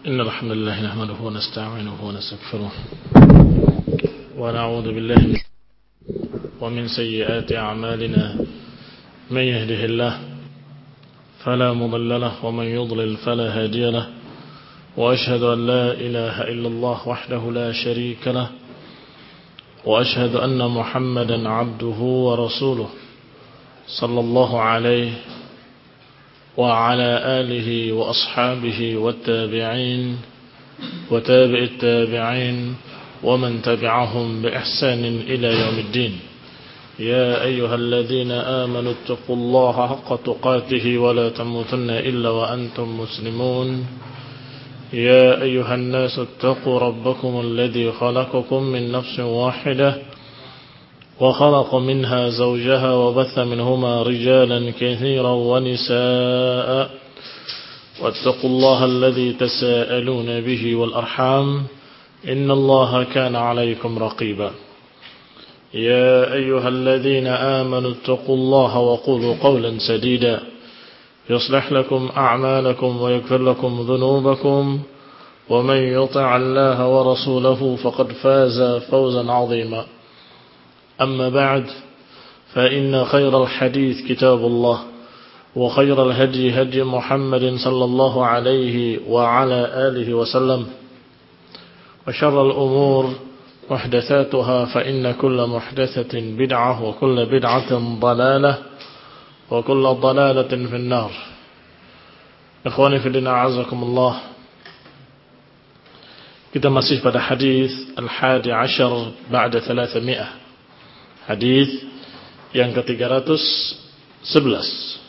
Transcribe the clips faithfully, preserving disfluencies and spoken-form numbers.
إن الحمد لله نحمده ونستعينه ونستغفره ونعوذ بالله من ومن سيئات أعمالنا من يهده الله فلا مضل له ومن يضلل فلا هادي له وأشهد أن لا إله إلا الله وحده لا شريك له وأشهد أن محمدا عبده ورسوله صلى الله عليه وعلى آله وأصحابه والتابعين وتابع التابعين ومن تبعهم بإحسان إلى يوم الدين. يا أيها الذين آمنوا اتقوا الله حق تقاته ولا تموتن إلا وأنتم مسلمون. يا أيها الناس اتقوا ربكم الذي خلقكم من نفس واحدة وخلق منها زوجها وبث منهما رجالا كثيرا ونساء واتقوا الله الذي تساءلون به والأرحام إن الله كان عليكم رقيبا. يا أيها الذين آمنوا اتقوا الله وقولوا قولا سديدا يصلح لكم أعمالكم ويغفر لكم ذنوبكم ومن يطع الله ورسوله فقد فاز فوزا عظيما. أما بعد فإن خير الحديث كتاب الله وخير الهدي هدي محمد صلى الله عليه وعلى آله وسلم وشر الأمور محدثاتها فإن كل محدثة بدعة وكل بدعة ضلالة وكل ضلالة في النار. Ikhwani fi din, a'azakumullah. Kita masih pada hadis al-hadi ashar ba'da thalathami'ah. Hadis yang ke tiga ratus sebelas.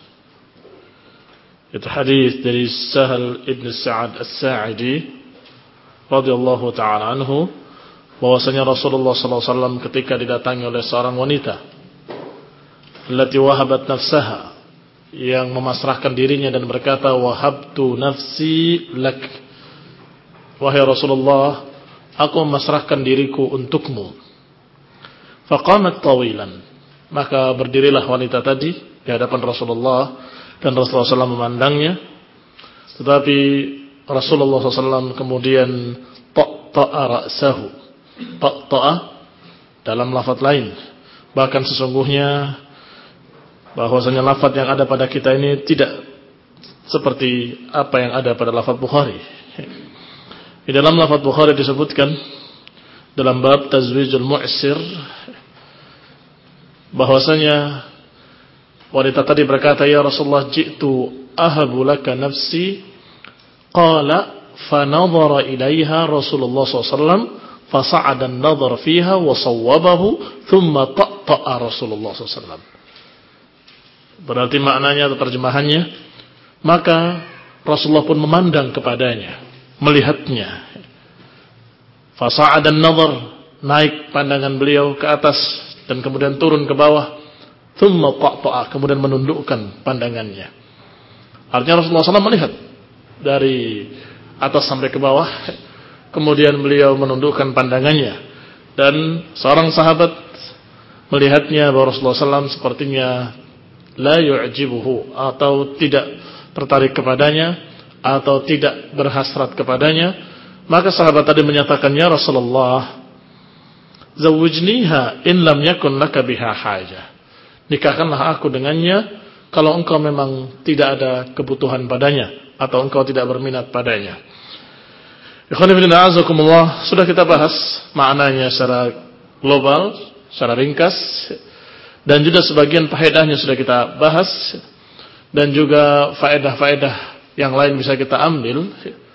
Itu hadis dari Sahal ibn Sa'ad As-Sa'idi radhiyallahu ta'ala anhu, bahwasanya Rasulullah sallallahu alaihi wasallam ketika didatangi oleh seorang wanita allati wahabat nafsaha, yang memasrahkan dirinya dan berkata, wahabtu nafsi lak, wahai Rasulullah, aku memasrahkan diriku untukmu. Faqamat tawilan, maka berdirilah wanita tadi di hadapan Rasulullah, dan Rasulullah sallallahu alaihi wasallam memandangnya. Tetapi Rasulullah sallallahu alaihi wasallam kemudian ta'ta'a ra'sahu, ta'ta'a dalam lafaz lain. Bahkan sesungguhnya bahwasanya lafaz yang ada pada kita ini tidak seperti apa yang ada pada lafaz Bukhari. Di dalam lafaz Bukhari disebutkan dalam bab tazwijul mu'sir bahwasanya wanita tadi berkata, ya Rasulullah, ji'tu ahabu laka nafsi. Qala fanadhara ilaiha Rasulullah sallallahu alaihi wasallam fasa'ada an-nadhar fiha wa sawwabahu thumma ta'ta'a Rasulullah sallallahu alaihi wasallam. Berarti maknanya atau terjemahannya, maka Rasulullah pun memandang kepadanya, melihatnya. Fasa'ada an-nadhar, naik pandangan beliau ke atas dan kemudian turun ke bawah. Thumma ta'ta'a, kemudian menundukkan pandangannya. Artinya Rasulullah sallallahu alaihi wasallam melihat dari atas sampai ke bawah, kemudian beliau menundukkan pandangannya. Dan seorang sahabat melihatnya bahwa Rasulullah sallallahu alaihi wasallam sepertinya la yu'jibuhu, atau tidak tertarik kepadanya, atau tidak berhasrat kepadanya. Maka sahabat tadi menyatakan, ya Rasulullah, zawwijniha in lam yakun laka biha hajah, nikahkanlah aku dengannya kalau engkau memang tidak ada kebutuhan padanya, atau engkau tidak berminat padanya. Ikhwan fillah, a'azakumullah. Sudah kita bahas maknanya secara global, secara ringkas, dan juga sebagian faedahnya sudah kita bahas, dan juga faedah-faedah yang lain bisa kita ambil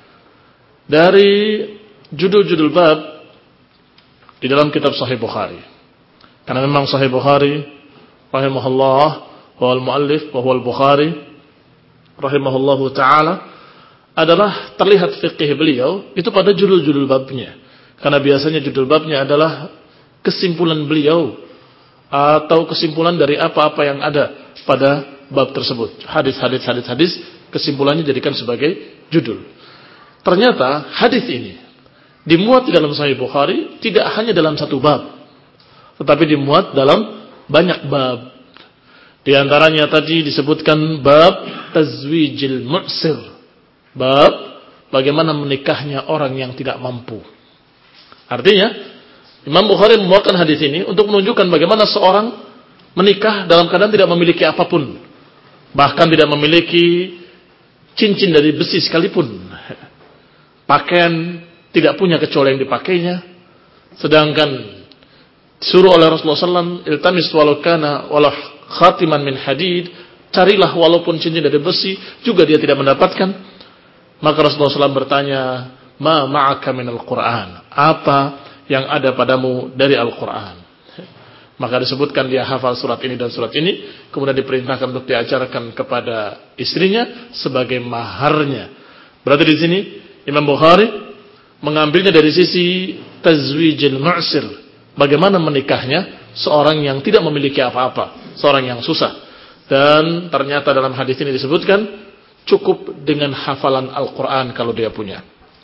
dari judul-judul bab di dalam kitab Sahih Bukhari. Karena memang Sahih Bukhari rahimahullah wa al-muallif wa huwa al-Bukhari rahimahullahu ta'ala adalah terlihat fiqih beliau itu pada judul-judul babnya. Karena biasanya judul babnya adalah kesimpulan beliau atau kesimpulan dari apa-apa yang ada pada bab tersebut. Hadis-hadis hadis-hadis kesimpulannya dijadikan sebagai judul. Ternyata hadis ini dimuat di dalam Sahih Bukhari tidak hanya dalam satu bab, tetapi dimuat dalam banyak bab. Di antaranya tadi disebutkan bab tazwijil mu'sir, bab bagaimana menikahnya orang yang tidak mampu. Artinya, Imam Bukhari membawakan hadis ini untuk menunjukkan bagaimana seorang menikah dalam keadaan tidak memiliki apapun. Bahkan tidak memiliki cincin dari besi sekalipun. Pakaian tidak punya kecuali yang dipakainya. Sedangkan disuruh oleh Rasulullah shallallahu alaihi wasallam, iltamis walau kana walau khatiman min hadid, carilah walaupun cincin dari besi, juga dia tidak mendapatkan. Maka Rasulullah shallallahu alaihi wasallam bertanya, ma ma'aka minal Qur'an, apa yang ada padamu dari Al-Quran? Maka disebutkan dia hafal surat ini dan surat ini, kemudian diperintahkan untuk diajarkan kepada istrinya sebagai maharnya. Berarti di sini Imam Bukhari mengambilnya dari sisi tazwijil mu'sir, bagaimana menikahnya seorang yang tidak memiliki apa-apa, seorang yang susah. Dan ternyata dalam hadis ini disebutkan cukup dengan hafalan Al-Quran kalau dia punya.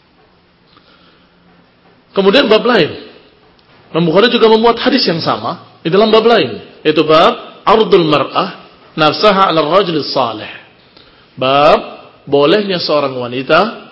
Kemudian bab lain, Imam Bukhari juga memuat hadis yang sama di dalam bab lain, yaitu bab ardul mar'ah nafsaha 'ala ar-rajul salih. Bab bolehnya seorang wanita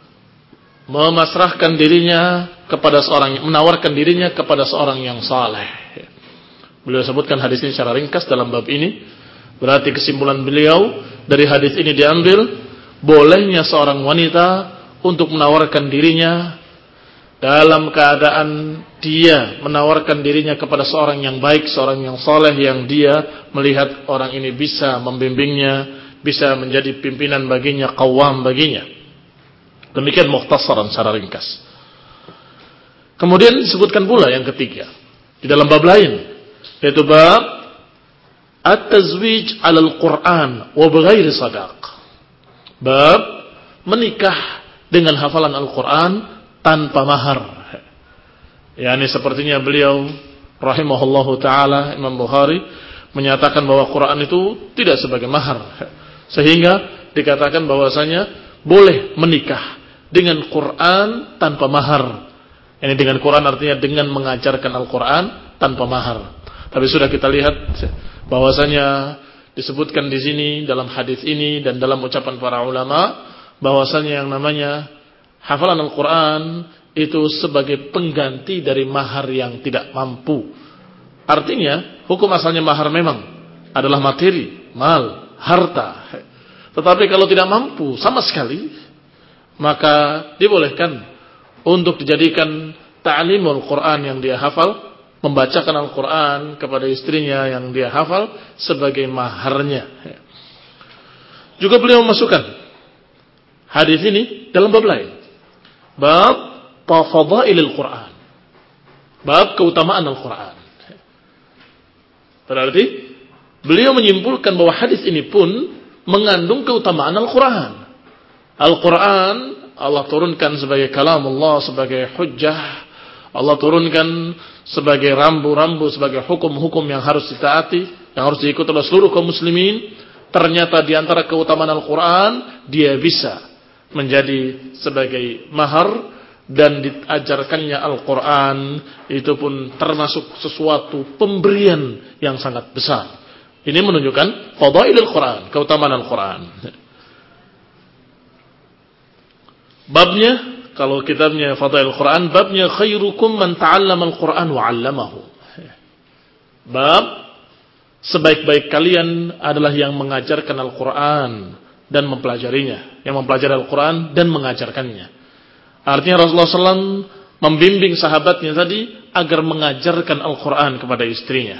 memasrahkan dirinya kepada seorang, menawarkan dirinya kepada seorang yang saleh. Beliau sebutkan hadis ini secara ringkas dalam bab ini. Berarti kesimpulan beliau dari hadis ini diambil bolehnya seorang wanita untuk menawarkan dirinya dalam keadaan dia menawarkan dirinya kepada seorang yang baik, seorang yang soleh, yang dia melihat orang ini bisa membimbingnya, bisa menjadi pimpinan baginya, qawwam baginya. Demikian mukhtasaran secara ringkas. Kemudian disebutkan pula yang ketiga di dalam bab lain, yaitu bab at-tazwij 'ala al-Qur'an wa bighairi sadaq. Bab menikah dengan hafalan Al-Quran tanpa mahar. Yani sepertinya beliau rahimahullahu taala, Imam Bukhari menyatakan bahwa Quran itu tidak sebagai mahar, sehingga dikatakan bahwasanya boleh menikah dengan Quran tanpa mahar. Ini dengan Quran artinya dengan mengajarkan Al-Quran tanpa mahar. Tapi sudah kita lihat bahwasanya disebutkan di sini dalam hadis ini dan dalam ucapan para ulama bahwasanya yang namanya hafalan Al-Quran itu sebagai pengganti dari mahar yang tidak mampu. Artinya hukum asalnya mahar memang adalah materi, mal, harta. Tetapi kalau tidak mampu sama sekali, maka dibolehkan untuk dijadikan ta'limul Quran yang dia hafal, membacakan Al-Quran kepada istrinya yang dia hafal sebagai maharnya. Juga beliau memasukkan hadis ini dalam bab lain, bab fadailil Quran, bab keutamaan Al-Quran. Berarti beliau menyimpulkan bahwa hadis ini pun mengandung keutamaan Al-Quran. Al-Quran Allah turunkan sebagai kalam Allah, sebagai hujjah. Allah turunkan sebagai rambu-rambu, sebagai hukum-hukum yang harus ditaati, yang harus diikuti oleh seluruh kaum muslimin. Ternyata di antara keutamaan Al-Quran, dia bisa menjadi sebagai mahar, dan diajarkannya Al-Quran itu pun termasuk sesuatu pemberian yang sangat besar. Ini menunjukkan fadailul Quran, keutamaan Al-Quran. Babnya, kalau kitabnya Fadailul Quran, babnya khairukum man ta'allama Al-Quran wa 'allamahu. Bab sebaik-baik kalian adalah yang mengajarkan Al-Quran dan mempelajarinya, yang mempelajari Al-Quran dan mengajarkannya. Artinya Rasulullah shallallahu alaihi wasallam membimbing sahabatnya tadi agar mengajarkan Al-Quran kepada istrinya.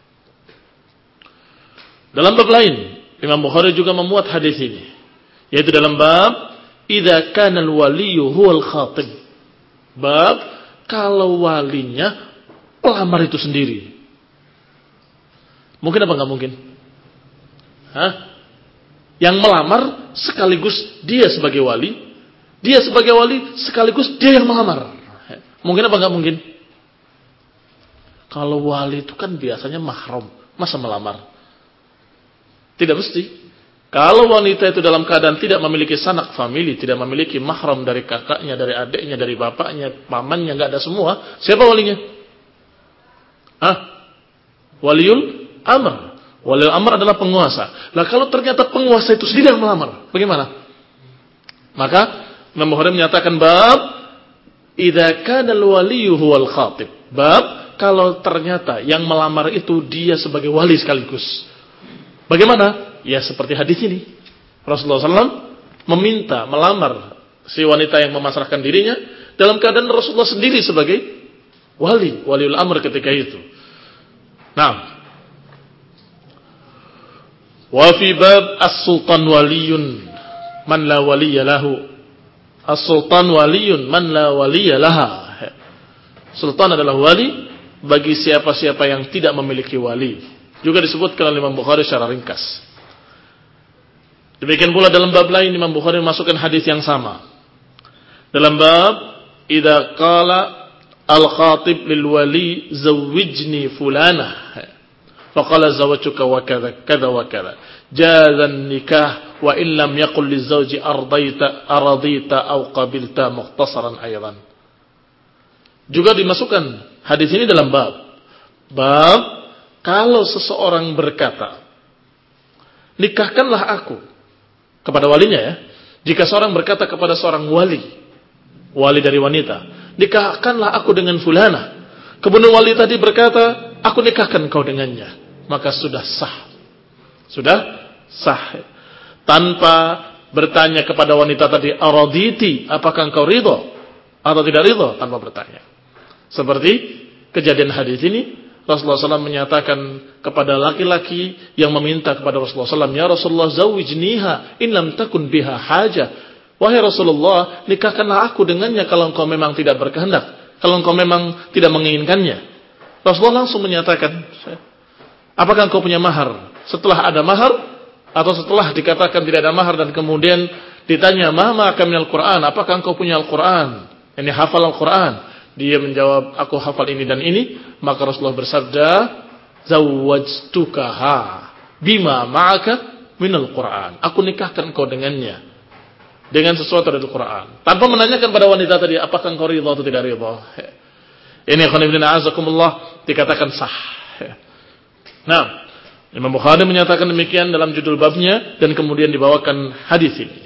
Dalam bab lain, Imam Bukhari juga memuat hadis ini, yaitu dalam bab idza kana al-waliyyu huwal khatib. Bab kalau walinya pelamar itu sendiri. Mungkin apa enggak mungkin? Hah? Yang melamar sekaligus dia sebagai wali, dia sebagai wali sekaligus dia yang melamar. Mungkin apa enggak mungkin? Kalau wali itu kan biasanya mahram, masa melamar? Tidak mesti. Kalau wanita itu dalam keadaan tidak memiliki sanak famili, tidak memiliki mahram dari kakaknya, dari adiknya, dari bapaknya, pamannya, enggak ada semua, siapa walinya? Hah? Waliul amr. Waliul amr adalah penguasa. Lah kalau ternyata penguasa itu sendiri yang melamar, bagaimana? Maka Imam Bukhari menyatakan bab idza kana al-waliyyu huwal khatib. Bab kalau ternyata yang melamar itu dia sebagai wali sekaligus. Bagaimana? Ya seperti hadis ini. Rasulullah sallallahu alaihi wasallam meminta melamar si wanita yang memasrahkan dirinya dalam keadaan Rasulullah sendiri sebagai wali, waliul amr ketika itu. Nah, wa fi bab as-sultan waliyun man la waliya lahu. As-sultan waliyun man la waliya laha. Sultan adalah wali bagi siapa-siapa yang tidak memiliki wali. Juga disebutkan oleh Imam Bukhari secara ringkas. Demikian pula dalam bab lain Imam Bukhari memasukkan hadis yang sama. Dalam bab idza qala al-khatib lil wali zawwijni fulanah faqala zawwajuka wa kadza kadza wa kadza jaza an-nikah wa in lam yaqul lizawji ardaita aradita aw qabilta mukhtasaran aidan. Juga dimasukkan hadis ini dalam bab bab kalau seseorang berkata nikahkanlah aku kepada walinya ya. Jika seorang berkata kepada seorang wali, wali dari wanita, nikahkanlah aku dengan fulana. Kemudian wali tadi berkata, aku nikahkan kau dengannya. Maka sudah sah. Sudah sah. Tanpa bertanya kepada wanita tadi, araditi, apakah engkau ridho atau tidak ridho? Tanpa bertanya. Seperti kejadian hadis ini, Rasulullah shallallahu alaihi wasallam menyatakan kepada laki-laki yang meminta kepada Rasulullah shallallahu alaihi wasallam, ya Rasulullah zawijniha in lam takun biha hajah. Wahai Rasulullah, nikahkanlah aku dengannya kalau engkau memang tidak berkehendak, kalau engkau memang tidak menginginkannya. Rasulullah langsung menyatakan, apakah engkau punya mahar? Setelah ada mahar, atau setelah dikatakan tidak ada mahar dan kemudian ditanya, ma ma'aka minal Qur'an, apakah engkau punya Al-Quran? Ini hafal Al-Quran. Dia menjawab, aku hafal ini dan ini. Maka Rasulullah bersabda, zawwajtukaha bima ma'aka minal Qur'an. Aku nikahkan kau dengannya, dengan sesuatu dari Al-Quran. Tanpa menanyakan pada wanita tadi, apakah engkau ridha atau tidak ridha. Ini khonibina azakumullah, dikatakan sah. Nah, Imam Bukhari menyatakan demikian dalam judul babnya, dan kemudian dibawakan hadis ini.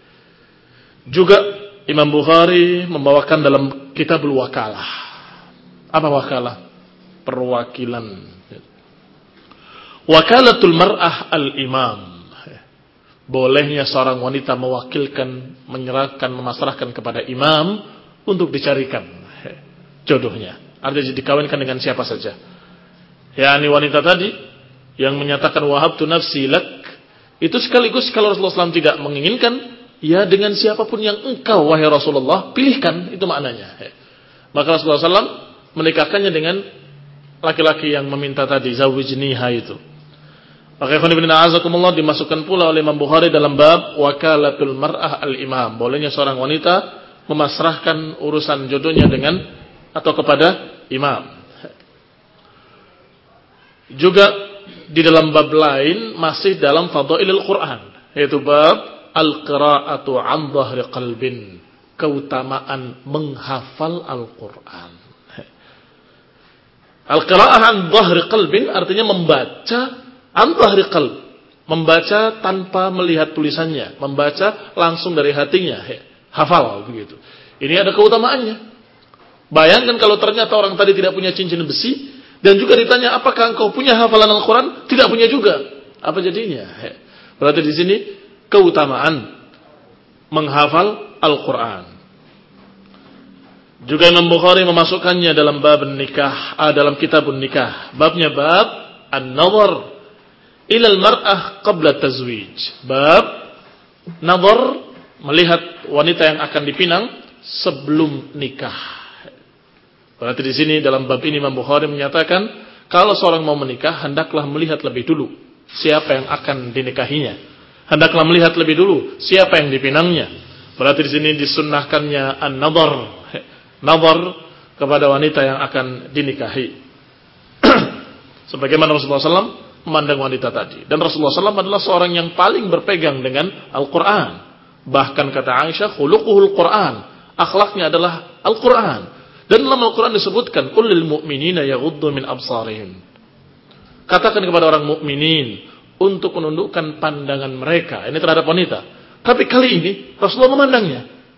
Juga Imam Bukhari membawakan dalam Kitabul Wakalah. Apa wakalah? Perwakilan. Wakalatul mar'ah al-imam. Bolehnya seorang wanita mewakilkan, menyerahkan, memasrahkan kepada imam untuk dicarikan jodohnya. Artinya dikawinkan dengan siapa saja. Ya, ini wanita tadi yang menyatakan wahabtu nafsi lak, itu sekaligus kalau Rasulullah shallallahu alaihi wasallam tidak menginginkan, ya dengan siapapun yang engkau wahai Rasulullah pilihkan, itu maknanya. Maka Rasulullah shallallahu alaihi wasallam menikahkannya dengan laki-laki yang meminta tadi, zawijniha itu. Maka ikhwan ibn a'azakumullah dimasukkan pula oleh Imam Bukhari dalam bab wakalatul mar'ah al-imam. Bolehnya seorang wanita memasrahkan urusan jodohnya dengan atau kepada imam. Juga di dalam bab lain masih dalam fadhailul Quran, yaitu bab al-qira'atu 'an dhahri qalbin, keutamaan menghafal Al-Qur'an. Al-qira'ah 'an dhahri qalbin artinya membaca an dhahri qalb, membaca tanpa melihat tulisannya, membaca langsung dari hatinya, hafal begitu. Ini ada keutamaannya. Bayangkan kalau ternyata orang tadi tidak punya cincin besi dan juga ditanya, apakah engkau punya hafalan Al-Quran? Tidak punya juga. Apa jadinya? Berarti di sini keutamaan menghafal Al-Quran. Juga Imam Bukhari memasukkannya dalam bab nikah, ah, dalam kitabun nikah. Babnya bab an-nazar ilal mar'ah qabla tazwij. Bab nazar, melihat wanita yang akan dipinang sebelum nikah. Berarti di sini dalam bab ini Imam Bukhari menyatakan kalau seorang mau menikah hendaklah melihat lebih dulu siapa yang akan dinikahinya. Hendaklah melihat lebih dulu siapa yang dipinangnya. Berarti di sini disunnahkannya an-nazar, nazar kepada wanita yang akan dinikahi. Sebagaimana Rasulullah shallallahu alaihi wasallam memandang wanita tadi. Dan Rasulullah shallallahu alaihi wasallam adalah seorang yang paling berpegang dengan Al-Quran. Bahkan kata Aisyah, khuluquhul Quran, akhlaknya adalah Al-Quran. Dan dalam Al-Quran disebutkan, qul lil mu'minina yaghuddu min absarihim. Katakan kepada orang mukminin untuk menundukkan pandangan mereka. Ini terhadap wanita. Tapi kali ini Rasulullah memandangnya.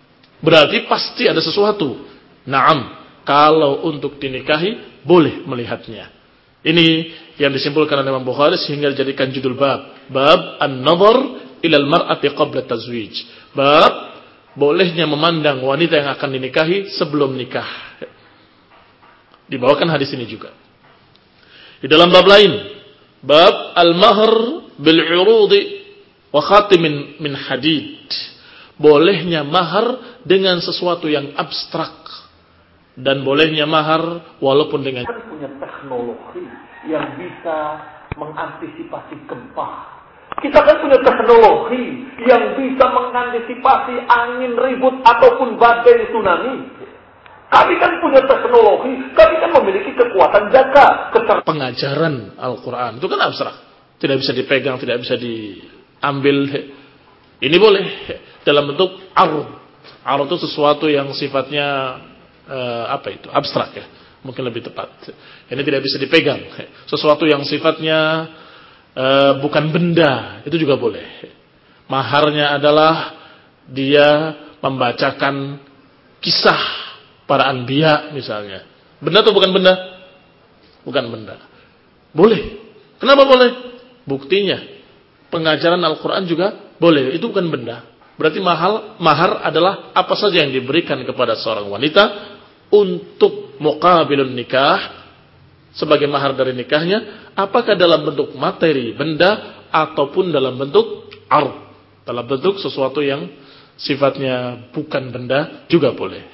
Berarti pasti ada sesuatu. Naam, kalau untuk dinikahi boleh melihatnya. Ini yang disimpulkan oleh Imam Bukhari sehingga dijadikan judul bab. Bab an-nazar ila al-mar'ati qabla tazwij. Bab bolehnya memandang wanita yang akan dinikahi sebelum nikah. Dibawakan hadis ini juga. Di dalam bab lain, bab al-mahr bil-'urudi wa khatimin min hadid. Bolehnya mahar dengan sesuatu yang abstrak. Dan bolehnya mahar walaupun dengan kita punya teknologi yang bisa mengantisipasi gempa. Kita kan punya teknologi yang bisa mengantisipasi angin ribut ataupun badai tsunami. Kami kan punya teknologi, kami kan memiliki kekuatan jaga. Keter- pengajaran Al-Quran itu kan abstrak, tidak bisa dipegang, tidak bisa diambil. Ini boleh dalam bentuk ard. Ard itu sesuatu yang sifatnya Uh, apa itu? Abstrak ya, mungkin lebih tepat. Ini tidak bisa dipegang. Sesuatu yang sifatnya uh, bukan benda, itu juga boleh. Maharnya adalah dia membacakan kisah para anbiya misalnya. Benda atau bukan benda? Bukan benda. Boleh. Kenapa boleh? Buktinya pengajaran Al-Quran juga boleh. Itu bukan benda. Berarti mahal, mahar adalah apa saja yang diberikan kepada seorang wanita untuk muqabilun nikah, sebagai mahar dari nikahnya, apakah dalam bentuk materi, benda, ataupun dalam bentuk ard, dalam bentuk sesuatu yang sifatnya bukan benda, juga boleh.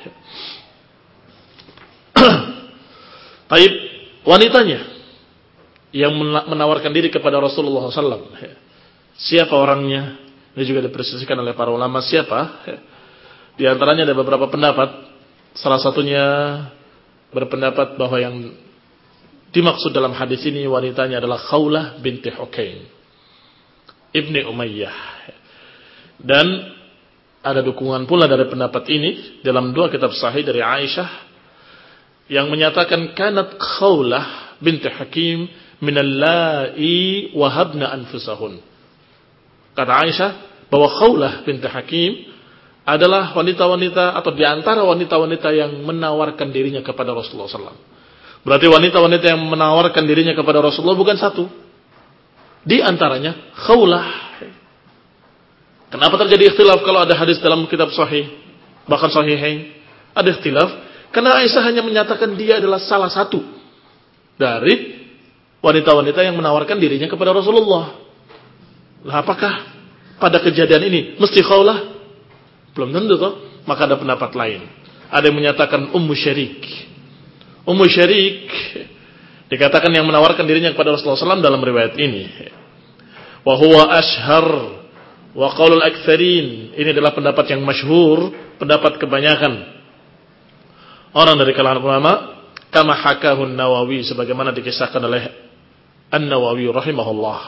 Taib, wanitanya yang menawarkan diri kepada Rasulullah shallallahu alaihi wasallam, siapa orangnya? Ini juga dipresisikan oleh para ulama siapa. Di antaranya ada beberapa pendapat. Salah satunya berpendapat bahwa yang dimaksud dalam hadis ini wanitanya adalah Khawlah binti Hukaim ibni Umayyah. Dan ada dukungan pula dari pendapat ini dalam dua kitab sahih dari Aisyah yang menyatakan kanat Khawlah binti Hakim minallai wahabna anfusahun. Kata Aisyah bahwa Khawlah binti Hakim adalah wanita-wanita atau diantara wanita-wanita yang menawarkan dirinya kepada Rasulullah shallallahu alaihi wasallam. Berarti wanita-wanita yang menawarkan dirinya kepada Rasulullah bukan satu. Di antaranya Khawlah. Kenapa terjadi ikhtilaf kalau ada hadis dalam kitab sahih, bahkan sahihain? Ada ikhtilaf karena Aisyah hanya menyatakan dia adalah salah satu dari wanita-wanita yang menawarkan dirinya kepada Rasulullah. Lah apakah pada kejadian ini mesti Khawlah? Belum tentu toh. Maka ada pendapat lain. Ada yang menyatakan Ummu Syarik. Ummu Syarik dikatakan yang menawarkan dirinya kepada Rasulullah shallallahu alaihi wasallam dalam riwayat ini. Wa huwa ashhar wa qaulul aktsarin. Ini adalah pendapat yang masyhur, pendapat kebanyakan orang dari kalangan ulama, kama hakahu An-Nawawi, sebagaimana dikisahkan oleh An-Nawawi rahimahullah.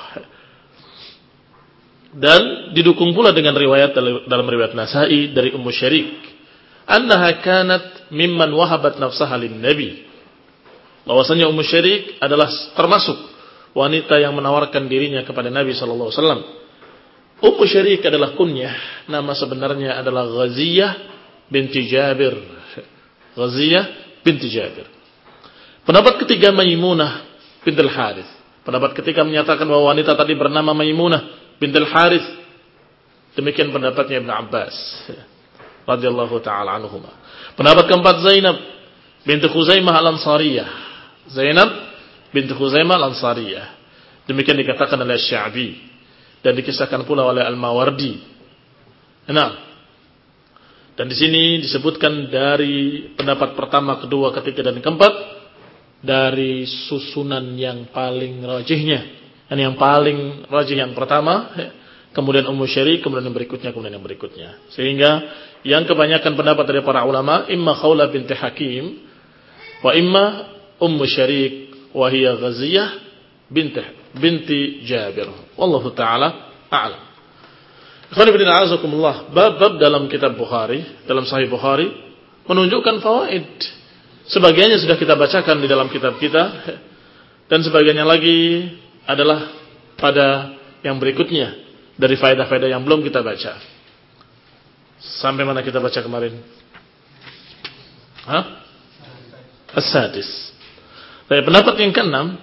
Dan didukung pula dengan riwayat dalam riwayat Nasa'i dari Ummu Syarik, annaha kanat mimman wahabat nafsaha lin-nabi. Bahwasanya Ummu Syarik adalah termasuk wanita yang menawarkan dirinya kepada Nabi sallallahu alaihi wasallam. Ummu Syarik adalah kunyah, nama sebenarnya adalah Ghaziyah binti Jabir. Ghaziyah binti Jabir. Pendapat ketiga Maimunah bintul Harits. Pendapat ketiga menyatakan bahwa wanita tadi bernama Maimunah bintul Harits. Demikian pendapatnya Ibnu Abbas radhiyallahu taala anhuma. Pendapat keempat Zainab binti Khuzaimah al-Ansariyah. Zainab binti Khuzaimah al-Ansariyah. Demikian dikatakan oleh Sya'bi dan dikisahkan pula oleh Al-Mawardi. Nah, dan di sini disebutkan dari pendapat pertama, kedua, ketiga dan keempat dari susunan yang paling rajihnya. Dan yang paling rajih yang pertama, kemudian Ummu Syarik, kemudian yang berikutnya, kemudian yang berikutnya. Sehingga yang kebanyakan pendapat dari para ulama, imma Khawlah binti Hakim, wa imma Ummu Syarik, wa hiya Ghaziyah binti, binti Jabir. Wallahu ta'ala a'lam. Ikhwanifidina a'azakumullah. Bab-bab dalam kitab Bukhari, dalam Sahih Bukhari, menunjukkan fawaid. Sebagiannya sudah kita bacakan di dalam kitab kita, dan sebagiannya lagi adalah pada yang berikutnya dari faedah-faedah yang belum kita baca. Sampai mana kita baca kemarin? Hah? As-sadis. Tapi pendapat yang keenam,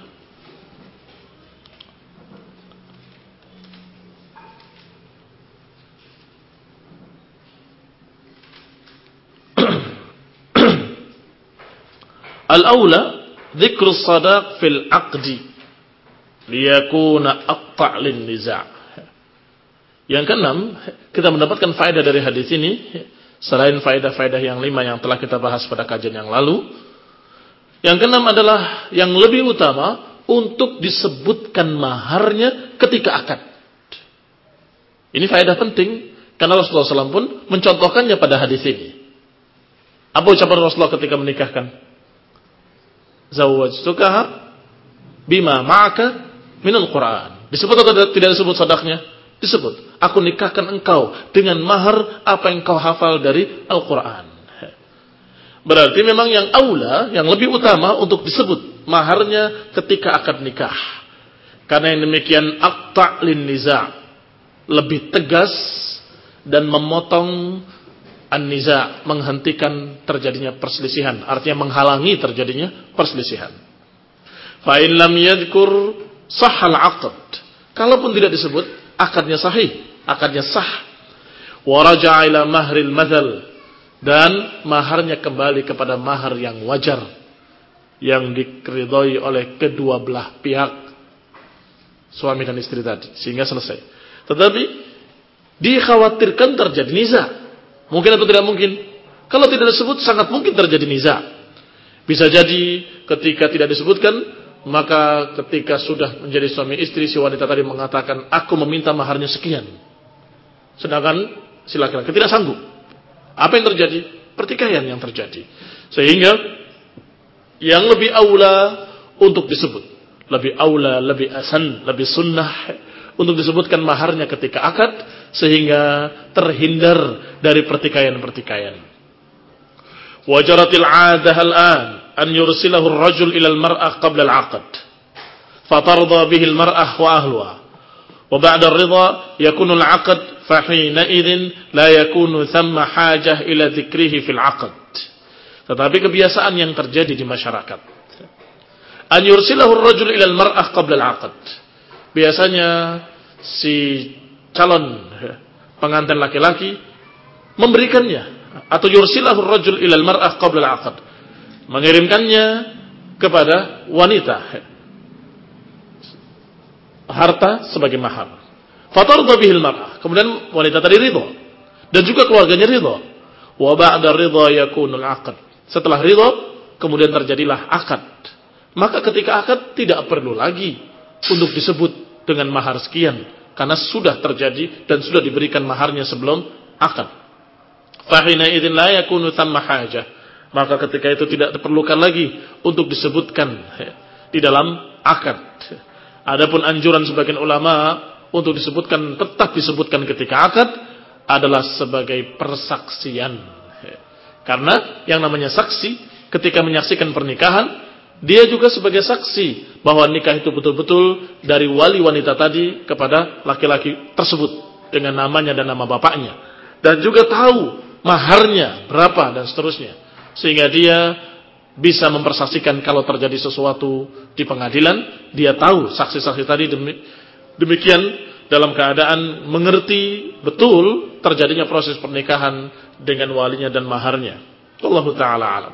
al-aula dzikru sadaq fil aqdi liyakuna aqta' lin niza'. Yang keenam, kita mendapatkan faedah dari hadis ini selain faedah-faedah yang lima yang telah kita bahas pada kajian yang lalu. Yang keenam adalah yang lebih utama untuk disebutkan maharnya ketika akad. Ini faedah penting karena Rasulullah shallallahu alaihi wasallam pun mencontohkannya pada hadis ini. Apa ucapan Rasulullah ketika menikahkan? Zawwajtukaha bima ma'aka minal Qur'an. Disebut atau tidak disebut sadaqnya? Disebut. Aku nikahkan engkau dengan mahar apa yang kau hafal dari Al-Quran. Berarti memang yang aula, yang lebih utama untuk disebut maharnya ketika akad nikah. Karena yang demikian aqta' lin niza', lebih tegas dan memotong an-niza', menghentikan terjadinya perselisihan, artinya menghalangi terjadinya perselisihan. Fa in lam yadhkur sahhal 'aqd. Kalaupun tidak disebut, akadnya sahih, akadnya sah. Wa raja'a ila mahril madzal, dan maharnya kembali kepada mahar yang wajar yang diridhoi oleh kedua belah pihak, suami dan istri tadi, sehingga selesai. Tetapi dikhawatirkan terjadi niza. Mungkin atau tidak mungkin? Kalau tidak disebut sangat mungkin terjadi niza. Bisa jadi ketika tidak disebutkan, maka ketika sudah menjadi suami istri, si wanita tadi mengatakan, aku meminta maharnya sekian. Sedangkan si laki-laki tidak sanggup. Apa yang terjadi? Pertikaian yang terjadi. Sehingga yang lebih aula untuk disebut, lebih aula, lebih asan, lebih sunnah untuk disebutkan maharnya ketika akad, sehingga terhindar dari pertikaian-pertikaian. Wajaratil 'adah al-an an yursilahu ar-rajul ila al-mar'ah qabla al-'aqd fatarda bihi al-mar'ah wa ahluha wa ba'da ar-ridha yakunu al-'aqd fa hina idhin la yakunu thamma hajah ila dhikrihi fil 'aqd. Tetapi kebiasaan yang terjadi di masyarakat, an yursilahu ar-rajul ila al-mar'ah qabla al-'aqd, biasanya si calon pengantin laki-laki memberikannya, atau yursilahu ar-rajul ila al-mar'ah qabla al-'aqd, mengirimkannya kepada wanita harta sebagai mahar. Fatarda bihil mar'ah, kemudian wanita tadi ridha dan juga keluarganya ridha. Wa ba'da ridha yakunul 'aqd, setelah ridha kemudian terjadilah akad. Maka ketika akad tidak perlu lagi untuk disebut dengan mahar sekian, karena sudah terjadi dan sudah diberikan maharnya sebelum akad. Fa hina idzin la yakunu thamma hajah, maka ketika itu tidak diperlukan lagi untuk disebutkan di dalam akad. Adapun anjuran sebagian ulama untuk disebutkan, tetap disebutkan ketika akad, adalah sebagai persaksian. Karena yang namanya saksi ketika menyaksikan pernikahan, dia juga sebagai saksi bahwa nikah itu betul-betul dari wali wanita tadi kepada laki-laki tersebut dengan namanya dan nama bapaknya, dan juga tahu maharnya berapa dan seterusnya, sehingga dia bisa mempersaksikan kalau terjadi sesuatu di pengadilan, dia tahu saksi-saksi tadi demikian dalam keadaan mengerti betul terjadinya proses pernikahan dengan walinya dan maharnya. Wallahu ta'ala alam.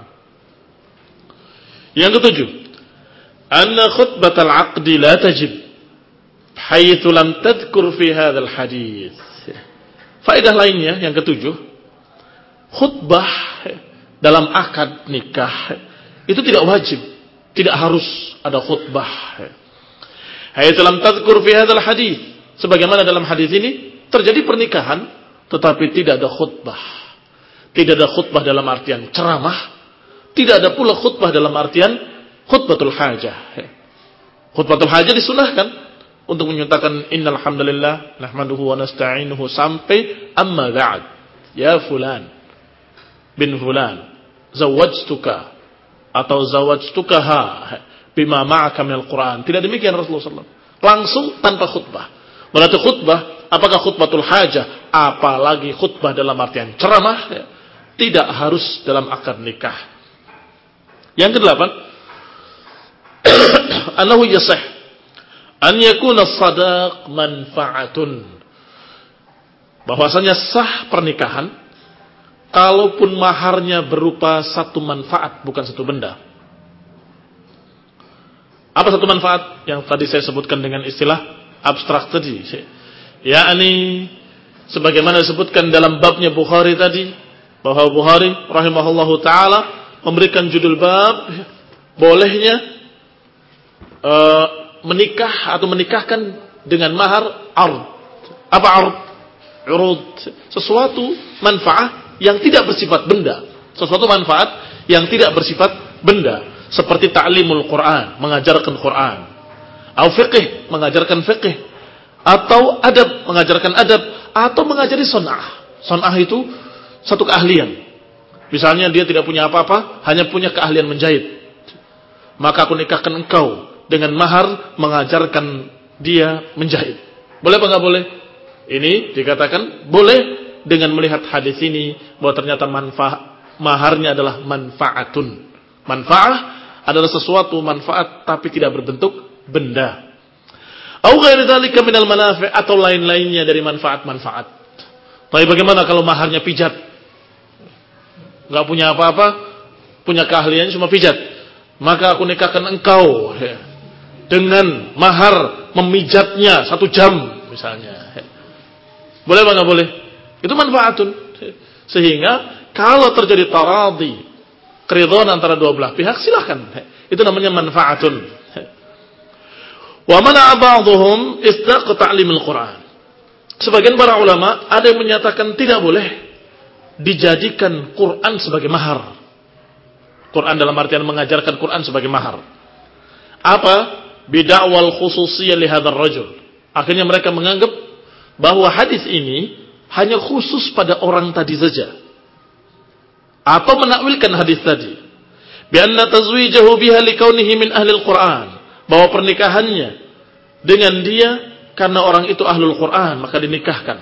Yang ketujuh, anna khutbatal 'aqdi la tajib haitsu lam tadhkur fi hadzal hadits. Faedah lainnya yang ketujuh, khutbah dalam akad nikah itu tidak wajib, tidak harus ada khutbah. Haitsu lam tadhkur fi hadzal hadits, sebagaimana dalam hadis ini terjadi pernikahan tetapi tidak ada khutbah. Tidak ada khutbah dalam artian ceramah, tidak ada pula khutbah dalam artian khutbatul hajah. Khutbatul hajah disunahkan untuk menyatakan innal hamdalillah nahmaduhu wa nasta'inuhu sampai amma ba'd ya fulan bin fulan zawwajtuka atau zawwajtukaha bima ma'aka minal Qur'an. Tidak demikian Rasulullah sallallahu alaihi wasallam. Langsung tanpa khutbah. Berarti khutbah, apakah khutbatul hajah apalagi khutbah dalam artian ceramah, ya, tidak harus dalam akad nikah. Yang kedelapan, annahu yasih an yakuna sadaq manfaatun, bahwasanya sah pernikahan kalaupun maharnya berupa satu manfaat, bukan satu benda. Apa satu manfaat? Yang tadi saya sebutkan dengan istilah abstrak tadi, yakni sebagaimana disebutkan dalam babnya Bukhari tadi, bahwa Bukhari rahimahullahu taala memberikan judul bab bolehnya uh, menikah atau menikahkan dengan mahar ard. Apa ard? Urud, sesuatu manfaat yang tidak bersifat benda, sesuatu manfaat yang tidak bersifat benda, seperti ta'limul Quran, mengajarkan Quran, atau fiqh, mengajarkan fiqh, atau adab, mengajarkan adab, atau mengajari son'ah. Son'ah itu satu keahlian. Misalnya dia tidak punya apa-apa, hanya punya keahlian menjahit. Maka aku nikahkan engkau dengan mahar mengajarkan dia menjahit. Boleh apa enggak boleh? Ini dikatakan boleh dengan melihat hadis ini bahwa ternyata manfaat maharnya adalah manfaatun. Manfaat adalah sesuatu manfaat tapi tidak berbentuk benda. Au ghairi dzalika minal manafi', atau lain-lainnya dari manfaat-manfaat. Tapi bagaimana kalau maharnya pijat? Enggak punya apa-apa, punya keahlian cuma pijat. Maka aku nikahkan engkau ya, dengan mahar memijatnya satu jam misalnya. Boleh apa enggak boleh? Itu manfaatun. Sehingga kalau terjadi taradhi, keridhaan antara dua belah pihak, silakan. Itu namanya manfaatun. Wa mana ba'dhum isdaq ta'limul Quran. Sebagian para ulama ada yang menyatakan tidak boleh dijadikan Quran sebagai mahar. Quran dalam artian mengajarkan Quran sebagai mahar. Apa? Bid'awal khususiyyah li hadzal rajul. Akhirnya mereka menganggap bahwa hadis ini hanya khusus pada orang tadi saja. Atau menakwilkan hadis tadi. Bi anna tazwijahu biha likaunihi min ahli al-Quran. Bahwa pernikahannya dengan dia karena orang itu ahlul Quran, maka dinikahkan.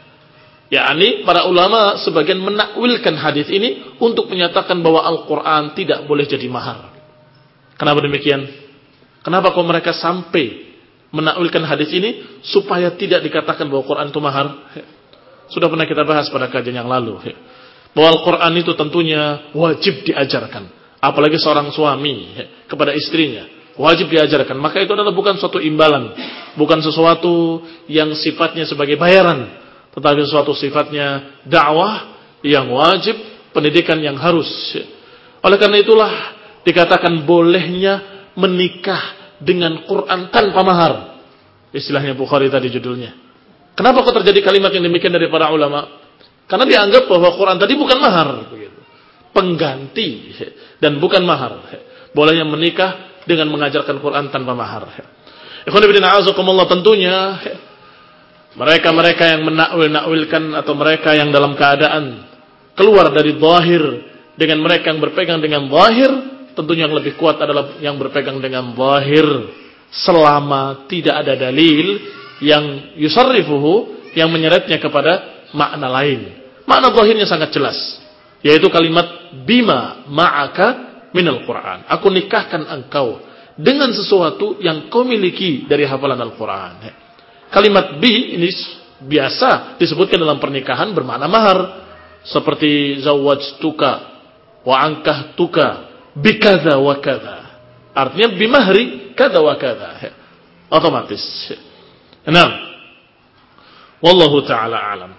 Yakni para ulama sebagian menakwilkan hadis ini untuk menyatakan bahwa Al-Quran tidak boleh jadi mahar. Kenapa demikian? Kenapa kok mereka sampai menakwilkan hadis ini supaya tidak dikatakan bahwa Quran itu mahar? Sudah pernah kita bahas pada kajian yang lalu bahwa Al-Quran itu tentunya wajib diajarkan, apalagi seorang suami kepada istrinya wajib diajarkan. Maka itu adalah bukan suatu imbalan, bukan sesuatu yang sifatnya sebagai bayaran, tetapi sesuatu sifatnya dakwah yang wajib, pendidikan yang harus. Oleh karena itulah dikatakan bolehnya menikah dengan Quran tanpa mahar. Istilahnya Bukhari tadi judulnya. Kenapa kok terjadi kalimat yang demikian dari para ulama? Karena dianggap bahwa Quran tadi bukan mahar, pengganti dan bukan mahar. Bolehnya menikah dengan mengajarkan Quran tanpa mahar. Ikhwan fillah a'azakumullah, tentunya mereka-mereka yang menakwil-nakwilkan atau mereka yang dalam keadaan keluar dari zahir dengan mereka yang berpegang dengan zahir, tentunya yang lebih kuat adalah yang berpegang dengan zahir selama tidak ada dalil yang yusarrifuhu, yang menyeretnya kepada makna lain. Makna zahirnya sangat jelas, yaitu kalimat bima ma'aka minal Quran. Aku nikahkan engkau dengan sesuatu yang kau miliki dari hafalan Al-Quran. Kalimat bi ini biasa disebutkan dalam pernikahan bermakna mahar, seperti zawwajtuka wa ankahtuka bi kadza wa kadza. Artinya bimahri kadza wa kadza. Otomatis. Nah, wallahu taala alam.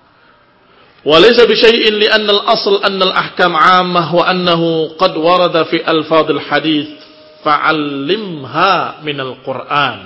Walaysa bisyai'in li anna al-asl anna al-ahkam 'ammah wa annahu qad warada fi alfadh al-hadits fa'allimha min al-Qur'an.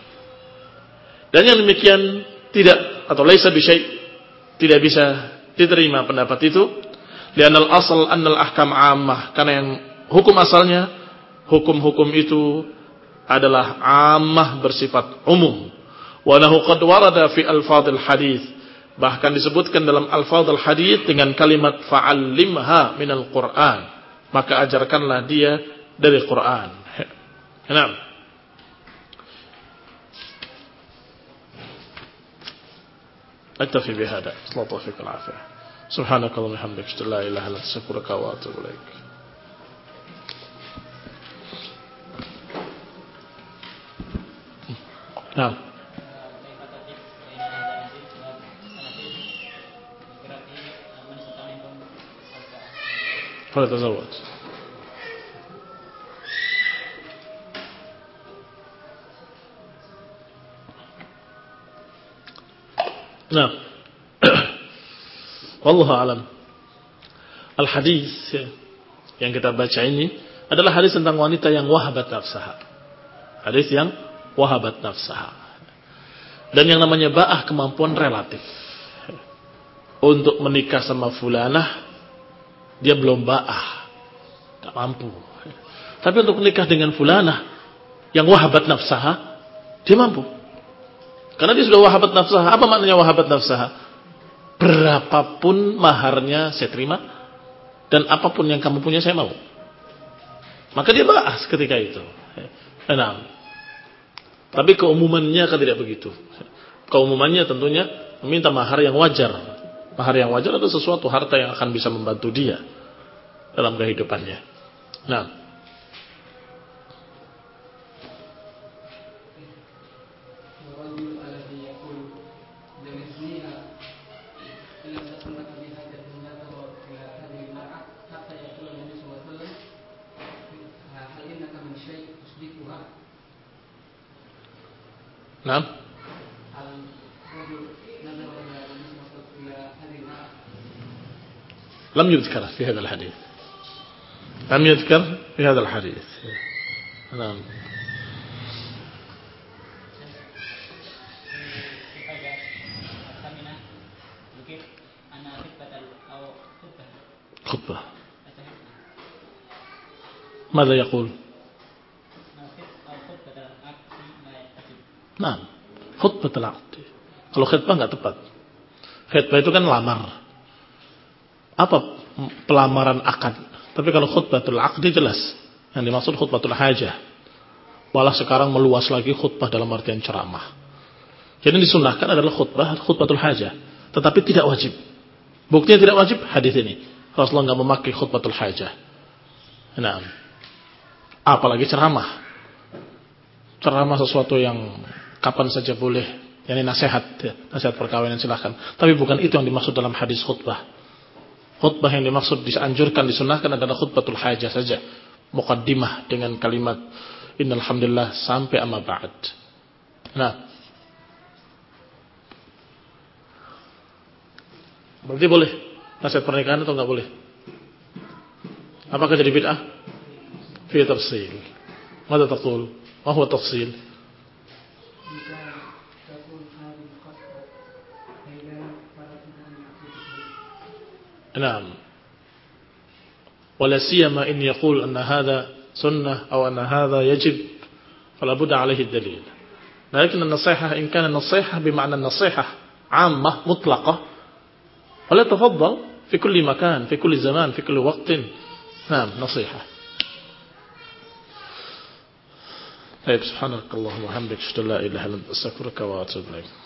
Dan yang demikian tidak, atau laisa bisyai', tidak bisa diterima pendapat itu. Li anna al-asl anna al-ahkam 'ammah, karena yang hukum asalnya, hukum-hukum itu adalah 'ammah, bersifat umum. Wa annahu qad warada fi alfadh al-hadits, bahkan disebutkan dalam alfadhul hadits dengan kalimat fa'allimha minal Qur'an, maka ajarkanlah dia dari Quran. Nah, أكتفي بهذا. صلى الله عليه وسلم. سبحانك اللهم وبحمدك أشهد أن لا إله إلا أنت أستغفرك وأتوب إليك. نعم. فليتزوج. Nah, wallahu alam. Al-hadis yang kita baca ini adalah hadis tentang wanita yang wahabat nafsaha. Hadis yang wahabat nafsaha. Dan yang namanya ba'ah kemampuan relatif. Untuk menikah sama fulanah, dia belum ba'ah, tak mampu. Tapi untuk menikah dengan fulanah yang wahabat nafsaha, dia mampu. Karena dia sudah wahabat nafsaha. Apa maknanya wahabat nafsaha? Berapapun maharnya saya terima, dan apapun yang kamu punya saya mau. Maka dia bahas ketika itu. Nah, tapi keumumannya kan tidak begitu. Keumumannya tentunya meminta mahar yang wajar. Mahar yang wajar adalah sesuatu harta yang akan bisa membantu dia dalam kehidupannya. Nah, نعم لم يذكر في هذا الحديث لم يذكر في هذا الحديث نعم خطبة ماذا يقول Nah, khutbah al-aqd. Kalau khutbah nggak tepat. Khutbah itu kan lamar. Apa pelamaran akad? Tapi kalau khutbatul aqd jelas. Yang dimaksud khutbatul hajah. Malah sekarang meluas lagi khutbah dalam artian ceramah. Jadi disunahkan adalah khutbah khutbatul hajah, tetapi tidak wajib. Buktinya tidak wajib hadis ini. Rasulullah nggak memakai khutbatul hajah. Nah, apalagi ceramah. Ceramah sesuatu yang kapan saja boleh, yani nasihat, ya, nasihat perkawinan silahkan. Tapi bukan itu yang dimaksud dalam hadis khutbah. Khutbah yang dimaksud dianjurkan, disunahkan adalah khutbatul hajah saja. Muqaddimah dengan kalimat innal hamdalillah sampai amma ba'd. Nah, berarti boleh nasihat pernikahan atau enggak boleh? Apakah jadi bid'ah? Fi tafsil. Mada taqul? Ma huwa tafsil? نعم ولا سيما إن يقول أن هذا سنة أو أن هذا يجب فلا بد عليه الدليل. لكن النصيحة إن كان النصيحة بمعنى النصيحة عامة مطلقة فلا تفضل في كل مكان في كل زمان في كل وقت. نعم نصيحة. طيب سبحانك اللهم وبحمدك أشهد أن لا إله إلا أنت أستغفرك وأتوب إليك.